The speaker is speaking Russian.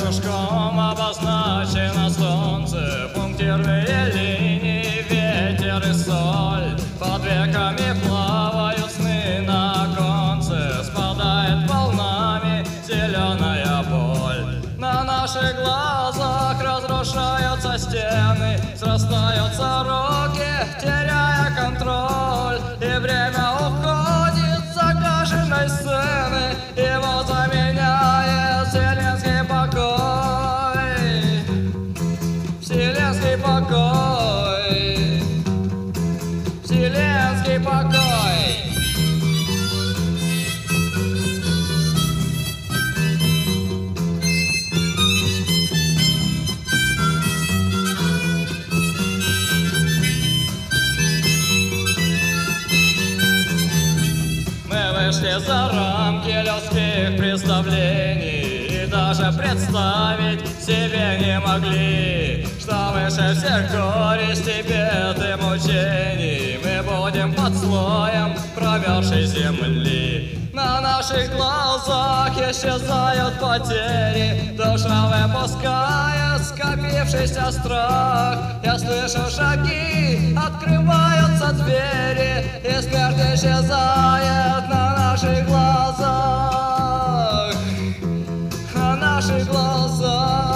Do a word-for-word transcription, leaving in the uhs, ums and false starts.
кружком обозначено солнце, пунктирные линии, ветер и соль. Под веками плавают сны на оконце, спадает волнами зеленая боль. На наших глазах разрушаются стены, срастаются руки, теряя контроль. И время уходит с загаженной сцены, его заменяет вселенский покой. Вселенский покой. Вселенский покой. Вышли за рамки людских представлений и даже представить себе не могли, что выше всех горестей, бед и мучений мы будем под слоем промерзшей земли. На наших глазах исчезают потери, душа выпускает скопившийся страх. Я слышу шаги, открываются двери, и смерть исчезает на наших глазах, на наших глазах.